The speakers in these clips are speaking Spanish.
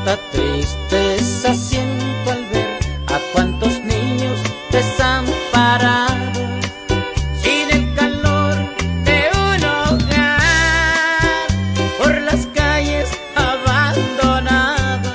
Cuánta tristeza siento al ver a cuántos niños desamparados, sin el calor de un hogar, por las calles abandonados.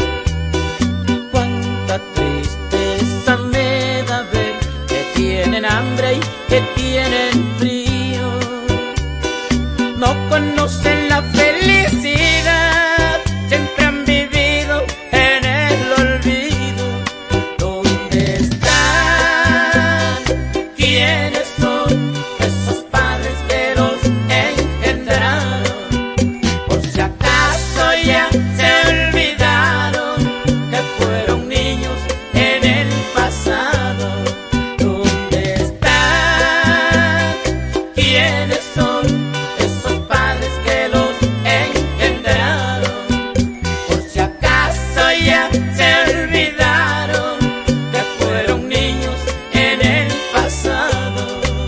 Cuánta tristeza me da ver que tienen hambre y que tienen frío, no conocen la felicidad, siempre han vivido en el olvido. ¿Dónde están? ¿Quiénes son esos padres que los engendraron? Por si acaso ya se olvidaron que fueron niños en el pasado. ¿Dónde están? ¿Quiénes son esos padres que los engendraron? Por si acaso ya se olvidaron que fueron niños en el pasado.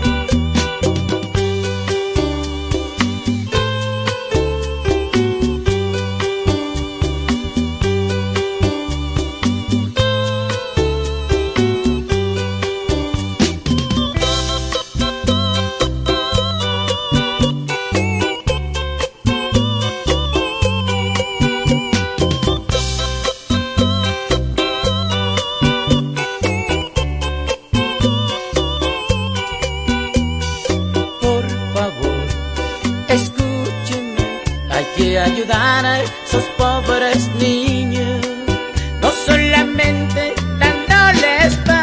Por favor, escúchenme, hay que ayudar a esos pobres niños, no solamente dándoles paz.